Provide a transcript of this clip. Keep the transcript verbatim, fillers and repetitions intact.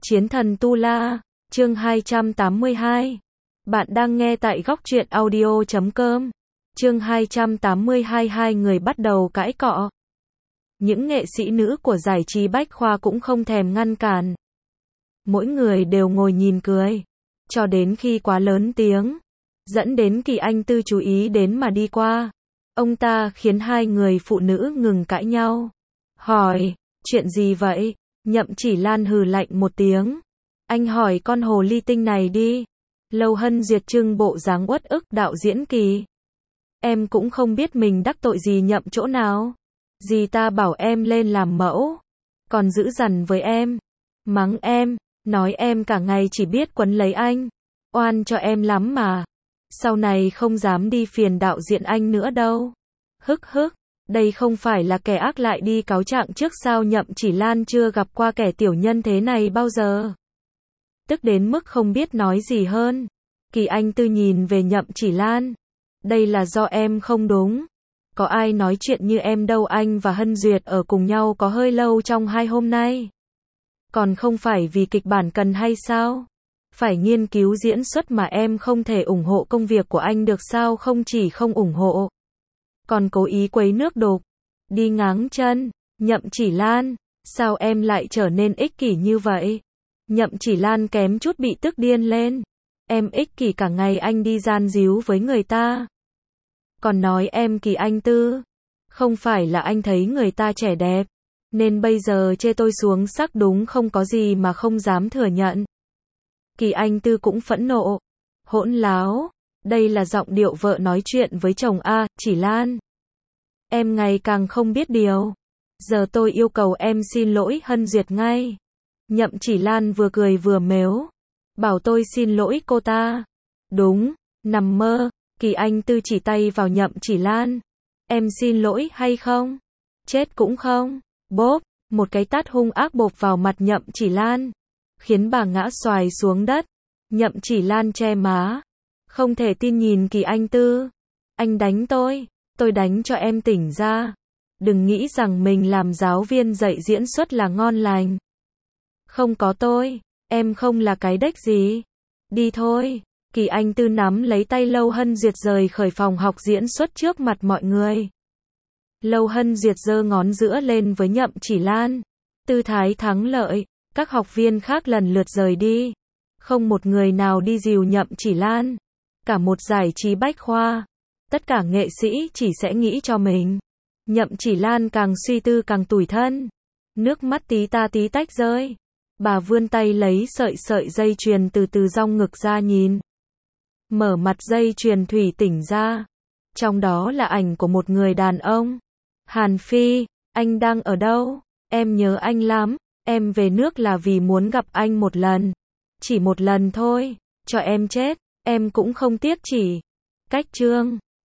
Chiến thần Tu La, chương hai trăm tám mươi hai. Bạn đang nghe tại góc truyện audio chấm com. Chương hai trăm tám mươi hai, hai người bắt đầu cãi cọ. Những nghệ sĩ nữ của giải trí bách khoa cũng không thèm ngăn cản. Mỗi người đều ngồi nhìn cười, cho đến khi quá lớn tiếng, dẫn đến Kỳ Anh Tư chú ý đến mà đi qua. Ông ta khiến hai người phụ nữ ngừng cãi nhau. Hỏi, chuyện gì vậy? Nhậm Chỉ Lan hừ lạnh một tiếng. Anh hỏi con hồ ly tinh này đi. Lâu Hân Duyệt trưng bộ dáng uất ức đạo diễn Kỳ. Em cũng không biết mình đắc tội gì Nhậm chỗ nào. Dì ta bảo em lên làm mẫu, còn giữ dằn với em, mắng em, nói em cả ngày chỉ biết quấn lấy anh. Oan cho em lắm mà. Sau này không dám đi phiền đạo diễn anh nữa đâu. Hức hức. Đây không phải là kẻ ác lại đi cáo trạng trước sao? Nhậm Chỉ Lan chưa gặp qua kẻ tiểu nhân thế này bao giờ. Tức đến mức không biết nói gì hơn. Kỳ Anh Tư nhìn về Nhậm Chỉ Lan. Đây là do em không đúng. Có ai nói chuyện như em đâu, anh và Hân Duyệt ở cùng nhau có hơi lâu trong hai hôm nay. Còn không phải vì kịch bản cần hay sao? Phải nghiên cứu diễn xuất mà em không thể ủng hộ công việc của anh được sao? Không chỉ không ủng hộ, còn cố ý quấy nước đục, đi ngáng chân. Nhậm Chỉ Lan, sao em lại trở nên ích kỷ như vậy? Nhậm Chỉ Lan kém chút bị tức điên lên. Em ích kỷ cả ngày anh đi gian díu với người ta. Còn nói em Kỳ Anh Tư. Không phải là anh thấy người ta trẻ đẹp, nên bây giờ chê tôi xuống sắc đúng không? Có gì mà không dám thừa nhận. Kỳ Anh Tư cũng phẫn nộ. Hỗn láo. Đây là giọng điệu vợ nói chuyện với chồng a. Chỉ Lan, em ngày càng không biết điều. Giờ tôi yêu cầu em xin lỗi Hân Duyệt ngay. Nhậm Chỉ Lan vừa cười vừa mếu. Bảo tôi xin lỗi cô ta. Đúng, nằm mơ. Kỳ Anh Tư chỉ tay vào Nhậm Chỉ Lan. Em xin lỗi hay không? Chết cũng không. Bốp, một cái tát hung ác bộp vào mặt Nhậm Chỉ Lan, khiến bà ngã xoài xuống đất. Nhậm Chỉ Lan che má, không thể tin nhìn Kỳ Anh Tư. Anh đánh tôi, tôi đánh cho em tỉnh ra. Đừng nghĩ rằng mình làm giáo viên dạy diễn xuất là ngon lành. Không có tôi, em không là cái đếch gì. Đi thôi. Kỳ Anh Tư nắm lấy tay Lâu Hân Duyệt rời khỏi phòng học diễn xuất trước mặt mọi người. Lâu Hân Duyệt giơ ngón giữa lên với Nhậm Chỉ Lan, tư thái thắng lợi. Các học viên khác lần lượt rời đi. Không một người nào đi dìu Nhậm Chỉ Lan. Cả một giải trí bách khoa, tất cả nghệ sĩ chỉ sẽ nghĩ cho mình. Nhậm Chỉ Lan càng suy tư càng tủi thân. Nước mắt tí ta tí tách rơi. Bà vươn tay lấy sợi sợi dây chuyền từ từ dong ngực ra nhìn. Mở mặt dây chuyền thủy tinh ra. Trong đó là ảnh của một người đàn ông. Hàn Phi, anh đang ở đâu? Em nhớ anh lắm. Em về nước là vì muốn gặp anh một lần. Chỉ một lần thôi. Cho em chết, em cũng không tiếc chỉ. Cách chương.